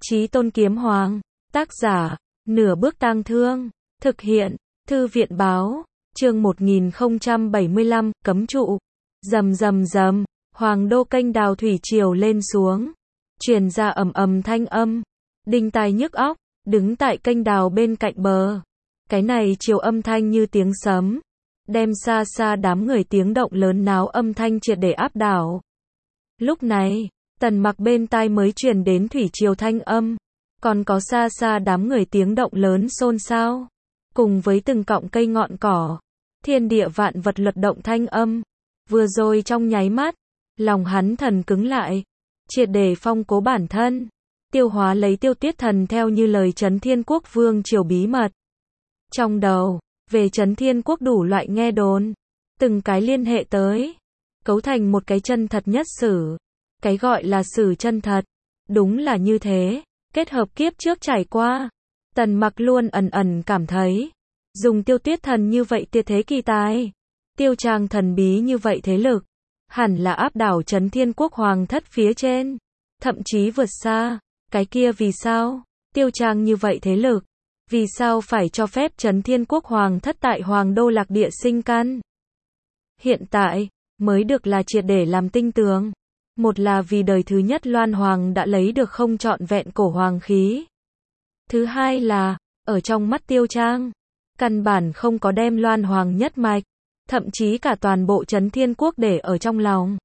Chí Tôn Kiếm Hoàng. Tác giả, Nửa Bước Tang Thương. Thực hiện, Thư viện Báo. Chương 1075, cấm trụ. Rầm rầm rầm, Hoàng đô kênh đào thủy triều lên xuống. Truyền ra ầm ầm thanh âm. Đinh tai nhức óc, đứng tại kênh đào bên cạnh bờ. Cái này triều âm thanh như tiếng sấm. Đem xa xa đám người tiếng động lớn náo âm thanh triệt để áp đảo. Lúc này, Tần Mặc bên tai mới truyền đến thủy triều thanh âm. Còn có xa xa đám người tiếng động lớn xôn xao. Cùng với từng cọng cây ngọn cỏ. Thiên địa vạn vật luật động thanh âm. Vừa rồi trong nháy mắt, lòng hắn thần cứng lại. Triệt để phong cố bản thân. Tiêu hóa lấy Tiêu Tuyết Thần theo như lời Chấn Thiên Quốc vương triều bí mật. Trong đầu, về Chấn Thiên Quốc đủ loại nghe đồn. Từng cái liên hệ tới. Cấu thành một cái chân thật nhất sử. Cái gọi là sử chân thật. Đúng là như thế. Kết hợp kiếp trước trải qua. Tần Mặc luôn ẩn ẩn cảm thấy. Dùng Tiêu Tuyết Thần như vậy tuyệt thế kỳ tài. Tiêu trang thần bí như vậy thế lực. Hẳn là áp đảo Chấn Thiên Quốc hoàng thất phía trên. Thậm chí vượt xa. Cái kia vì sao? Tiêu trang như vậy thế lực. Vì sao phải cho phép Chấn Thiên Quốc hoàng thất tại Hoàng Đô Lạc Địa sinh căn? Hiện tại, mới được là triệt để làm tinh tường. Một là vì đời thứ nhất Loan Hoàng đã lấy được không trọn vẹn cổ hoàng khí. Thứ hai là, ở trong mắt Tiêu Trang, căn bản không có đem Loan Hoàng nhất mạch, thậm chí cả toàn bộ Chấn Thiên Quốc để ở trong lòng.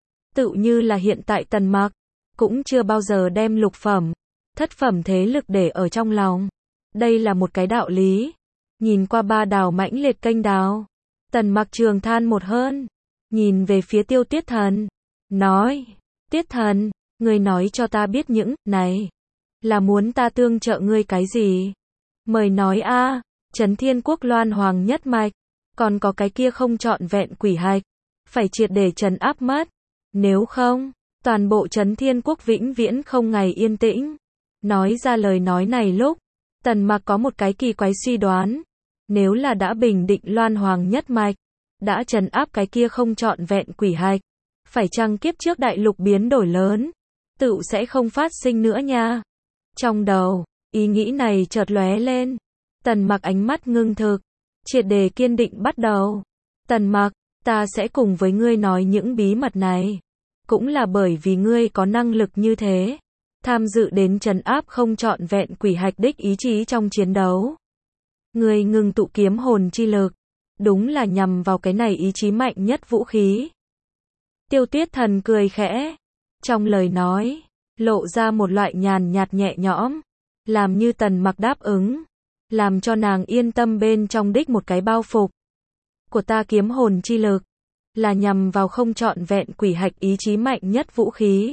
Tự như là hiện tại Tần Mặc, cũng chưa bao giờ đem lục phẩm, thất phẩm thế lực để ở trong lòng. Đây là một cái đạo lý. Nhìn qua ba đào mãnh liệt kênh đào, Tần Mặc trường than một hơn, nhìn về phía Tiêu Tuyết Thần, nói, Tuyết Thần, ngươi nói cho ta biết những này, là muốn ta tương trợ ngươi cái gì? Mời nói a. Chấn Thiên Quốc Loan Hoàng nhất mạch, còn có cái kia không trọn vẹn quỷ hạch, phải triệt để trấn áp mất. Nếu không, toàn bộ Chấn Thiên Quốc vĩnh viễn không ngày yên tĩnh. Nói ra lời nói này lúc, Tần Mặc có một cái kỳ quái suy đoán. Nếu là đã bình định Loan Hoàng nhất mạch, đã trấn áp cái kia không trọn vẹn quỷ hạch, phải chăng kiếp trước đại lục biến đổi lớn, tự sẽ không phát sinh nữa nha. Trong đầu, ý nghĩ này chợt lóe lên. Tần Mặc ánh mắt ngưng thực, triệt để kiên định bắt đầu. Tần Mặc, ta sẽ cùng với ngươi nói những bí mật này. Cũng là bởi vì ngươi có năng lực như thế. Tham dự đến trấn áp không trọn vẹn quỷ hạch đích ý chí trong chiến đấu. Ngươi ngừng tụ kiếm hồn chi lực. Đúng là nhằm vào cái này ý chí mạnh nhất vũ khí. Tiêu Tuyết Thần cười khẽ. Trong lời nói, lộ ra một loại nhàn nhạt nhẹ nhõm. Làm như Tần Mặc đáp ứng. Làm cho nàng yên tâm bên trong đích một cái bao phục. Của ta kiếm hồn chi lực. Là nhằm vào không trọn vẹn quỷ hạch ý chí mạnh nhất vũ khí.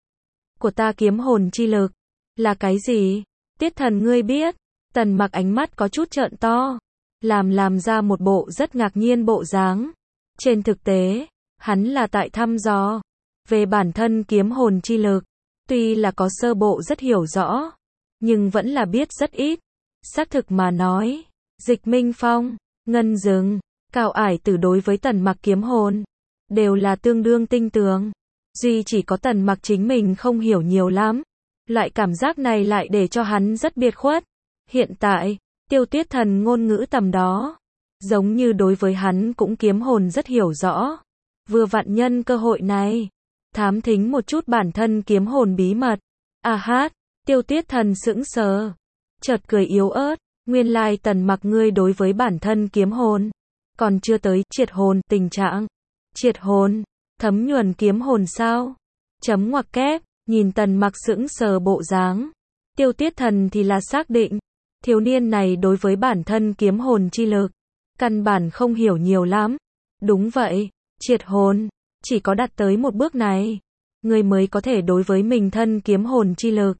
Của ta kiếm hồn chi lực. Là cái gì? Tuyết Thần ngươi biết. Tần Mặc ánh mắt có chút trợn to. Làm ra một bộ rất ngạc nhiên bộ dáng. Trên thực tế, hắn là tại thăm dò. Về bản thân kiếm hồn chi lực. Tuy là có sơ bộ rất hiểu rõ. Nhưng vẫn là biết rất ít. Xác thực mà nói. Dịch Minh Phong, Ngân Dừng, Cao Ải Tử đối với Tần Mặc kiếm hồn. Đều là tương đương tinh tường. Duy chỉ có Tần Mặc chính mình không hiểu nhiều lắm. Loại cảm giác này lại để cho hắn rất biệt khuất. Hiện tại, Tiêu Tuyết Thần ngôn ngữ tầm đó. Giống như đối với hắn cũng kiếm hồn rất hiểu rõ. Vừa vặn nhân cơ hội này. Thám thính một chút bản thân kiếm hồn bí mật. À hát, Tiêu Tuyết Thần sững sờ. Chợt cười yếu ớt. Nguyên lai Tần Mặc ngươi đối với bản thân kiếm hồn. Còn chưa tới triệt hồn tình trạng. Triệt hồn, thấm nhuần kiếm hồn sao? Chấm ngoặc kép, nhìn Tần Mặc sững sờ bộ dáng. Tiêu Tuyết Thần thì là xác định. Thiếu niên này đối với bản thân kiếm hồn chi lực. Căn bản không hiểu nhiều lắm. Đúng vậy, triệt hồn. Chỉ có đạt tới một bước này. Người mới có thể đối với mình thân kiếm hồn chi lực.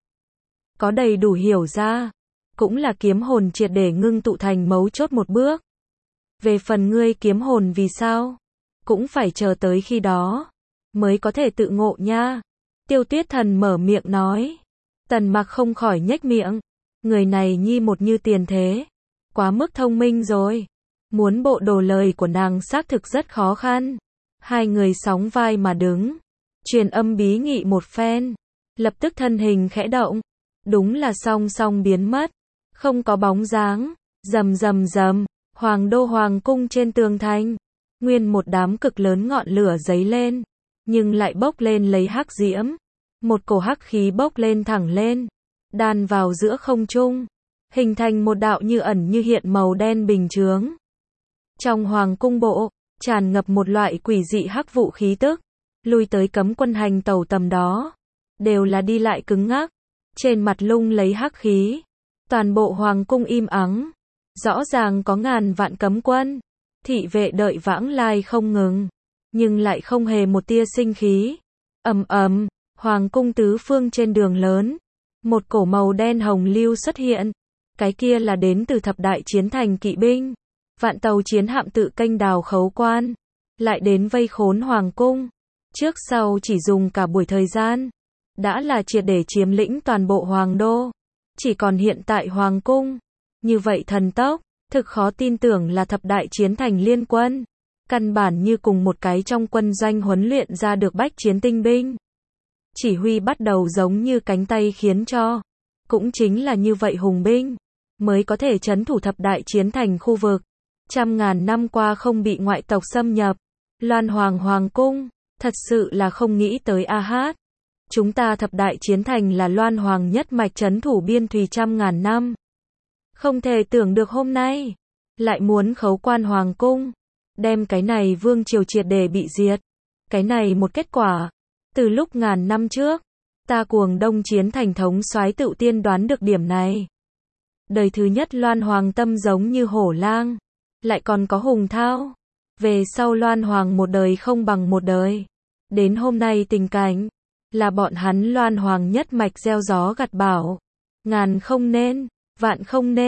Có đầy đủ hiểu ra. Cũng là kiếm hồn triệt để ngưng tụ thành mấu chốt một bước. Về phần ngươi kiếm hồn vì sao? Cũng phải chờ tới khi đó. Mới có thể tự ngộ nha. Tiêu Tuyết Thần mở miệng nói. Tần Mặc không khỏi nhếch miệng. Người này nhi một như tiền thế. Quá mức thông minh rồi. Muốn bộ đồ lời của nàng xác thực rất khó khăn. Hai người sóng vai mà đứng. Truyền âm bí nghị một phen. Lập tức thân hình khẽ động. đúng là song song biến mất, không có bóng dáng. Rầm rầm rầm, Hoàng đô hoàng cung trên tường thành, nguyên một đám cực lớn ngọn lửa giấy lên, nhưng lại bốc lên lấy hắc diễm. Một cổ hắc khí bốc lên thẳng lên, đan vào giữa không trung, hình thành một đạo như ẩn như hiện màu đen bình chướng. Trong hoàng cung bộ, tràn ngập một loại quỷ dị hắc vụ khí tức, lui tới cấm quân hành tẩu tầm đó, đều là đi lại cứng ngắc, trên mặt lung lấy hắc khí. Toàn bộ hoàng cung im ắng, rõ ràng có ngàn vạn cấm quân, thị vệ đợi vãng lai không ngừng, nhưng lại không hề một tia sinh khí. Ầm ầm, hoàng cung tứ phương trên đường lớn, một cổ màu đen hồng lưu xuất hiện, cái kia là đến từ thập đại chiến thành kỵ binh, vạn tàu chiến hạm tự kênh đào khấu quan, lại đến vây khốn hoàng cung, trước sau chỉ dùng cả buổi thời gian, đã là triệt để chiếm lĩnh toàn bộ hoàng đô. Chỉ còn hiện tại hoàng cung, như vậy thần tốc, thực khó tin tưởng là thập đại chiến thành liên quân, căn bản như cùng một cái trong quân doanh huấn luyện ra được bách chiến tinh binh. Chỉ huy bắt đầu giống như cánh tay khiến cho, cũng chính là như vậy hùng binh, mới có thể trấn thủ thập đại chiến thành khu vực, trăm ngàn năm qua không bị ngoại tộc xâm nhập. Loan hoàng cung, thật sự là không nghĩ tới a hát. Chúng ta thập đại chiến thành là Loan hoàng nhất mạch trấn thủ biên thùy trăm ngàn năm. Không thể tưởng được hôm nay, lại muốn khấu quan hoàng cung, đem cái này vương triều triệt để bị diệt. Cái này một kết quả, từ lúc ngàn năm trước, ta Cuồng Đông chiến thành thống soái tự tiên đoán được điểm này. Đời thứ nhất Loan hoàng tâm giống như hổ lang, lại còn có hùng thao. Về sau Loan hoàng một đời không bằng một đời. Đến hôm nay tình cảnh, là bọn hắn Loan hoàng nhất mạch gieo gió gặt bão. Ngàn không nên, vạn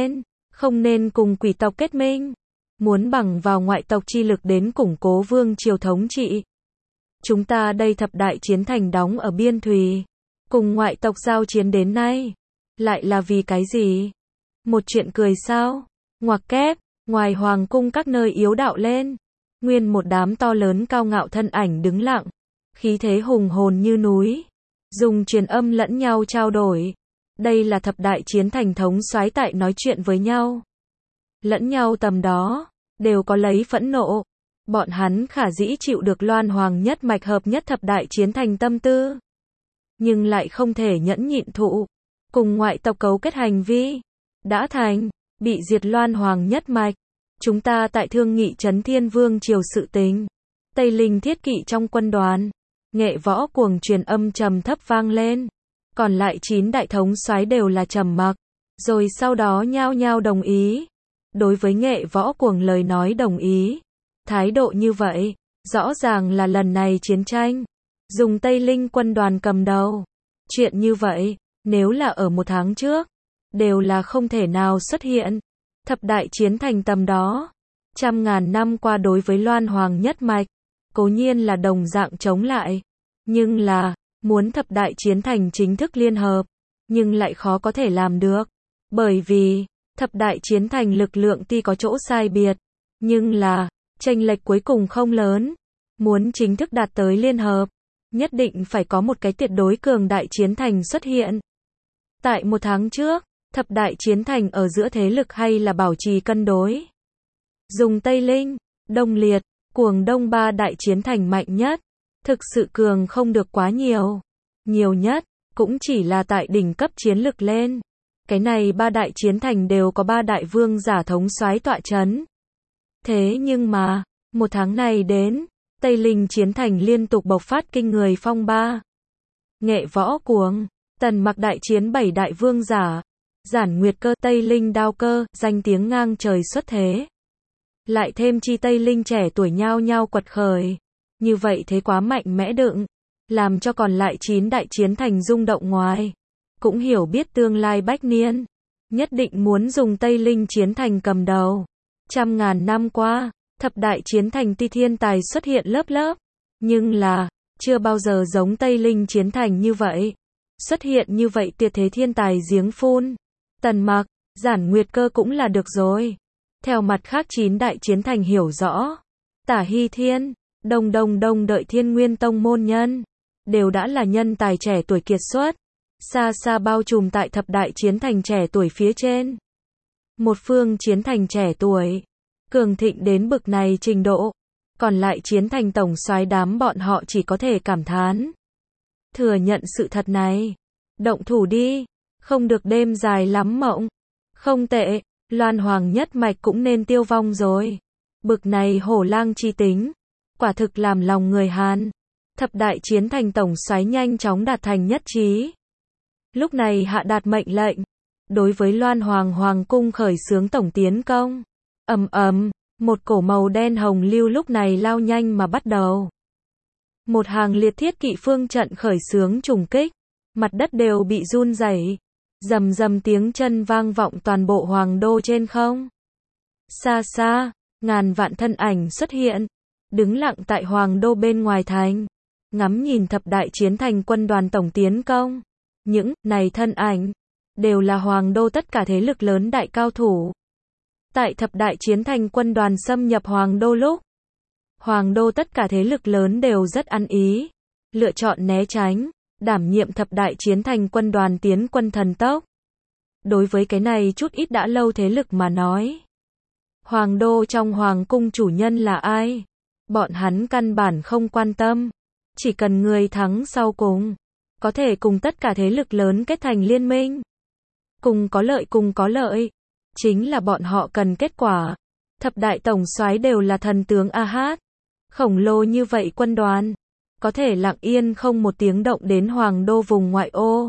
không nên cùng quỷ tộc kết minh. Muốn bằng vào ngoại tộc chi lực đến củng cố vương triều thống trị. Chúng ta đây thập đại chiến thành đóng ở biên thùy, cùng ngoại tộc giao chiến đến nay. Lại là vì cái gì? Một chuyện cười sao? Ngoặc kép, ngoài hoàng cung các nơi yếu đạo lên. Nguyên một đám to lớn cao ngạo thân ảnh đứng lặng, khí thế hùng hồn như núi, dùng truyền âm lẫn nhau trao đổi. Đây là thập đại chiến thành thống soái tại nói chuyện với nhau. Lẫn nhau tầm đó, đều có lấy phẫn nộ. Bọn hắn khả dĩ chịu được Loan hoàng nhất mạch hợp nhất thập đại chiến thành tâm tư. Nhưng lại không thể nhẫn nhịn thụ. Cùng ngoại tộc cấu kết hành vi. Đã thành, bị diệt Loan hoàng nhất mạch. Chúng ta tại thương nghị trấn thiên vương triều sự tình. Tây Linh thiết kỵ trong quân đoàn. Nghệ võ cuồng truyền âm trầm thấp vang lên. Còn lại 9 đại thống soái đều là trầm mặc. Rồi sau đó nhao nhao đồng ý. Đối với nghệ võ cuồng lời nói đồng ý. Thái độ như vậy, rõ ràng là lần này chiến tranh. Dùng Tây Linh quân đoàn cầm đầu. Chuyện như vậy, nếu là ở một tháng trước, đều là không thể nào xuất hiện. Thập đại chiến thành tầm đó, trăm ngàn năm qua đối với Loan hoàng nhất mạch, cố nhiên là đồng dạng chống lại. Nhưng là, muốn thập đại chiến thành chính thức liên hợp, nhưng lại khó có thể làm được. Bởi vì, thập đại chiến thành lực lượng tuy có chỗ sai biệt, nhưng là, chênh lệch cuối cùng không lớn. Muốn chính thức đạt tới liên hợp, nhất định phải có một cái tuyệt đối cường đại chiến thành xuất hiện. Tại một tháng trước, thập đại chiến thành ở giữa thế lực hay là bảo trì cân đối. Dùng Tây Linh, Đông Liệt, Cuồng Đông ba đại chiến thành mạnh nhất, thực sự cường không được quá nhiều. Nhiều nhất, cũng chỉ là tại đỉnh cấp chiến lực lên. Cái này ba đại chiến thành đều có ba đại vương giả thống soái tọa chấn. Thế nhưng mà, một tháng này đến, Tây Linh chiến thành liên tục bộc phát kinh người phong ba. Nghệ võ cuồng, Tần Mặc đại chiến 7 đại vương giả, Giản Nguyệt Cơ Tây Linh đao cơ, danh tiếng ngang trời xuất thế. Lại thêm chi Tây Linh trẻ tuổi nhao nhao quật khởi. Như vậy thế quá mạnh mẽ đựng, làm cho còn lại 9 đại chiến thành rung động ngoài. Cũng hiểu biết tương lai bách niên, nhất định muốn dùng Tây Linh chiến thành cầm đầu. Trăm ngàn năm qua, thập đại chiến thành tuy thiên tài xuất hiện lớp lớp, nhưng là, chưa bao giờ giống Tây Linh chiến thành như vậy. Xuất hiện như vậy tuyệt thế thiên tài giếng phun. Tần Mặc, Giản Nguyệt Cơ cũng là được rồi. Theo mặt khác 9 đại chiến thành hiểu rõ, Tả Hy Thiên, Đông đợi Thiên Nguyên Tông môn nhân, đều đã là nhân tài trẻ tuổi kiệt xuất. xa xa bao trùm tại thập đại chiến thành trẻ tuổi phía trên. Một phương chiến thành trẻ tuổi, cường thịnh đến bực này trình độ, còn lại chiến thành tổng soái đám bọn họ chỉ có thể cảm thán. Thừa nhận sự thật này. Động thủ đi, không được đêm dài lắm mộng. Không tệ, Loan Hoàng nhất mạch cũng nên tiêu vong rồi. Bực này hổ lang chi tính, quả thực làm lòng người Hán. Thập đại chiến thành tổng soái nhanh chóng đạt thành nhất trí. Lúc này hạ đạt mệnh lệnh, đối với Loan Hoàng hoàng cung khởi xướng tổng tiến công. Ầm ầm, một cổ màu đen hồng lưu lúc này lao nhanh mà bắt đầu. Một hàng liệt thiết kỵ phương trận khởi xướng trùng kích, mặt đất đều bị run rẩy, rầm rầm tiếng chân vang vọng toàn bộ hoàng đô trên không. Xa xa, ngàn vạn thân ảnh xuất hiện, đứng lặng tại hoàng đô bên ngoài thành, ngắm nhìn thập đại chiến thành quân đoàn tổng tiến công. Những này thân ảnh đều là hoàng đô tất cả thế lực lớn đại cao thủ. Tại thập đại chiến thành quân đoàn xâm nhập hoàng đô lúc, hoàng đô tất cả thế lực lớn đều rất ăn ý, lựa chọn né tránh, đảm nhiệm thập đại chiến thành quân đoàn tiến quân thần tốc. Đối với cái này chút ít đã lâu thế lực mà nói, hoàng đô trong hoàng cung chủ nhân là ai? Bọn hắn căn bản không quan tâm, chỉ cần người thắng sau cùng, có thể cùng tất cả thế lực lớn kết thành liên minh. Cùng có lợi, chính là bọn họ cần kết quả. Thập đại tổng soái đều là thần tướng Ahad, khổng lồ như vậy quân đoàn, có thể lặng yên không một tiếng động đến hoàng đô vùng ngoại ô.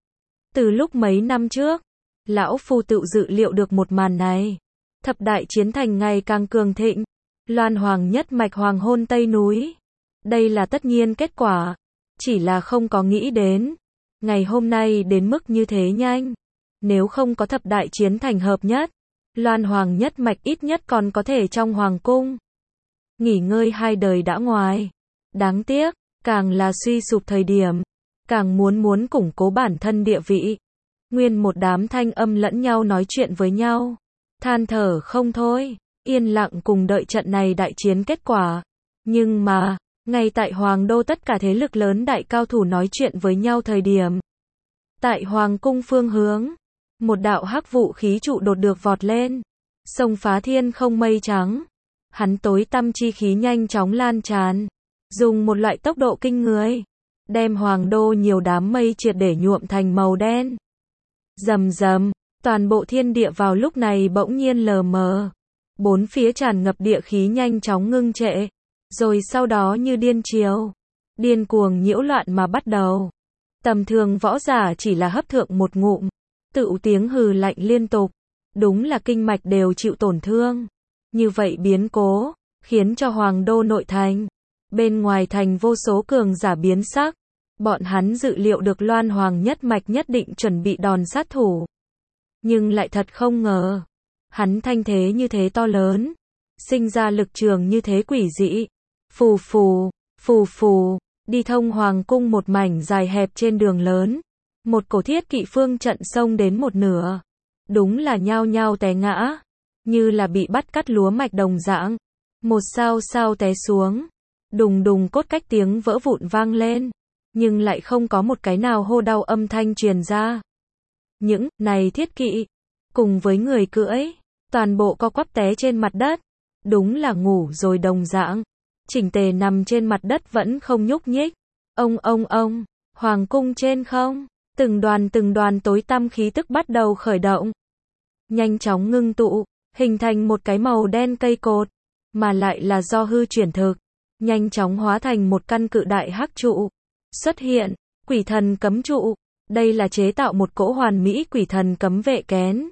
Từ lúc mấy năm trước, lão phu tự dự liệu được một màn này. Thập đại chiến thành ngày càng cường thịnh, Loan Hoàng nhất mạch hoàng hôn Tây núi. Đây là tất nhiên kết quả, chỉ là không có nghĩ đến, ngày hôm nay đến mức như thế nhanh. Nếu không có thập đại chiến thành hợp nhất, Loan Hoàng nhất mạch ít nhất còn có thể trong hoàng cung nghỉ ngơi hai đời đã ngoài. Đáng tiếc, càng là suy sụp thời điểm, càng muốn củng cố bản thân địa vị. Nguyên một đám thanh âm lẫn nhau nói chuyện với nhau, than thở không thôi, yên lặng cùng đợi trận này đại chiến kết quả. Nhưng mà, ngay tại hoàng đô tất cả thế lực lớn đại cao thủ nói chuyện với nhau thời điểm, tại hoàng cung phương hướng, một đạo hắc vụ khí trụ đột được vọt lên, xông phá thiên không mây trắng. Hắn tối tăm chi khí nhanh chóng lan tràn, dùng một loại tốc độ kinh người, đem hoàng đô nhiều đám mây triệt để nhuộm thành màu đen. Rầm rầm, toàn bộ thiên địa vào lúc này bỗng nhiên lờ mờ, bốn phía tràn ngập địa khí nhanh chóng ngưng trệ, rồi sau đó như điên chiều, điên cuồng nhiễu loạn mà bắt đầu. Tầm thường võ giả chỉ là hấp thượng một ngụm, tự tiếng hừ lạnh liên tục, đúng là kinh mạch đều chịu tổn thương. Như vậy biến cố, khiến cho hoàng đô nội thành, bên ngoài thành vô số cường giả biến sắc. Bọn hắn dự liệu được Loan Hoàng nhất mạch nhất định chuẩn bị đòn sát thủ. Nhưng lại thật không ngờ, hắn thanh thế như thế to lớn, sinh ra lực trường như thế quỷ dị. Phù phù, phù phù, đi thông hoàng cung một mảnh dài hẹp trên đường lớn. Một cổ thiết kỵ phương trận xông đến một nửa. Đúng là nhao nhao té ngã, như là bị bắt cắt lúa mạch đồng dạng. Một sao sao té xuống, đùng đùng cốt cách tiếng vỡ vụn vang lên, nhưng lại không có một cái nào hô đau âm thanh truyền ra. Những này thiết kỵ, cùng với người cưỡi, toàn bộ co quắp té trên mặt đất, đúng là ngủ rồi đồng dạng, chỉnh tề nằm trên mặt đất vẫn không nhúc nhích. Ông, hoàng cung trên không, từng đoàn tối tăm khí tức bắt đầu khởi động, nhanh chóng ngưng tụ, hình thành một cái màu đen cây cột, mà lại là do hư chuyển thực, nhanh chóng hóa thành một căn cự đại hắc trụ. Xuất hiện, quỷ thần cấm trụ, đây là chế tạo một cỗ hoàn mỹ quỷ thần cấm vệ kén.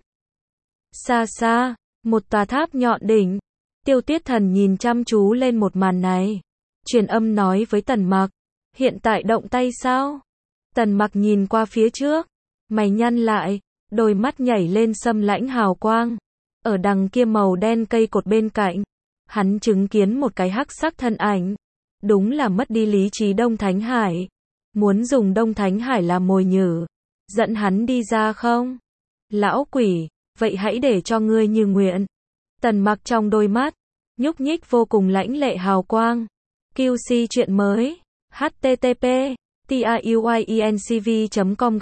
Xa xa, một tòa tháp nhọn đỉnh, Tiêu Tiết Thần nhìn chăm chú lên một màn này, truyền âm nói với Tần Mặc, hiện tại động tay sao? Tần Mặc nhìn qua phía trước, mày nhăn lại, đôi mắt nhảy lên xâm lãnh hào quang. Ở đằng kia màu đen cây cột bên cạnh, hắn chứng kiến một cái hắc sắc thân ảnh. Đúng là mất đi lý trí Đông Thánh Hải. Muốn dùng Đông Thánh Hải làm mồi nhử, dẫn hắn đi ra không? Lão quỷ, vậy hãy để cho ngươi như nguyện. Tần Mặc trong đôi mắt, nhúc nhích vô cùng lãnh lệ hào quang. QC chuyện mới. HTTP tiuyiencv.com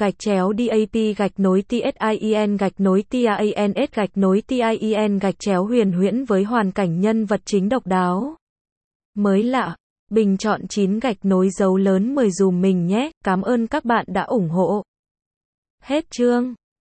/DAP-TIEN-TIANS-TIANS huyền huyễn với hoàn cảnh nhân vật chính độc đáo. Mới lạ. Bình chọn 9 dấu lớn 10 dùm mình nhé. Cảm ơn các bạn đã ủng hộ. Hết chương.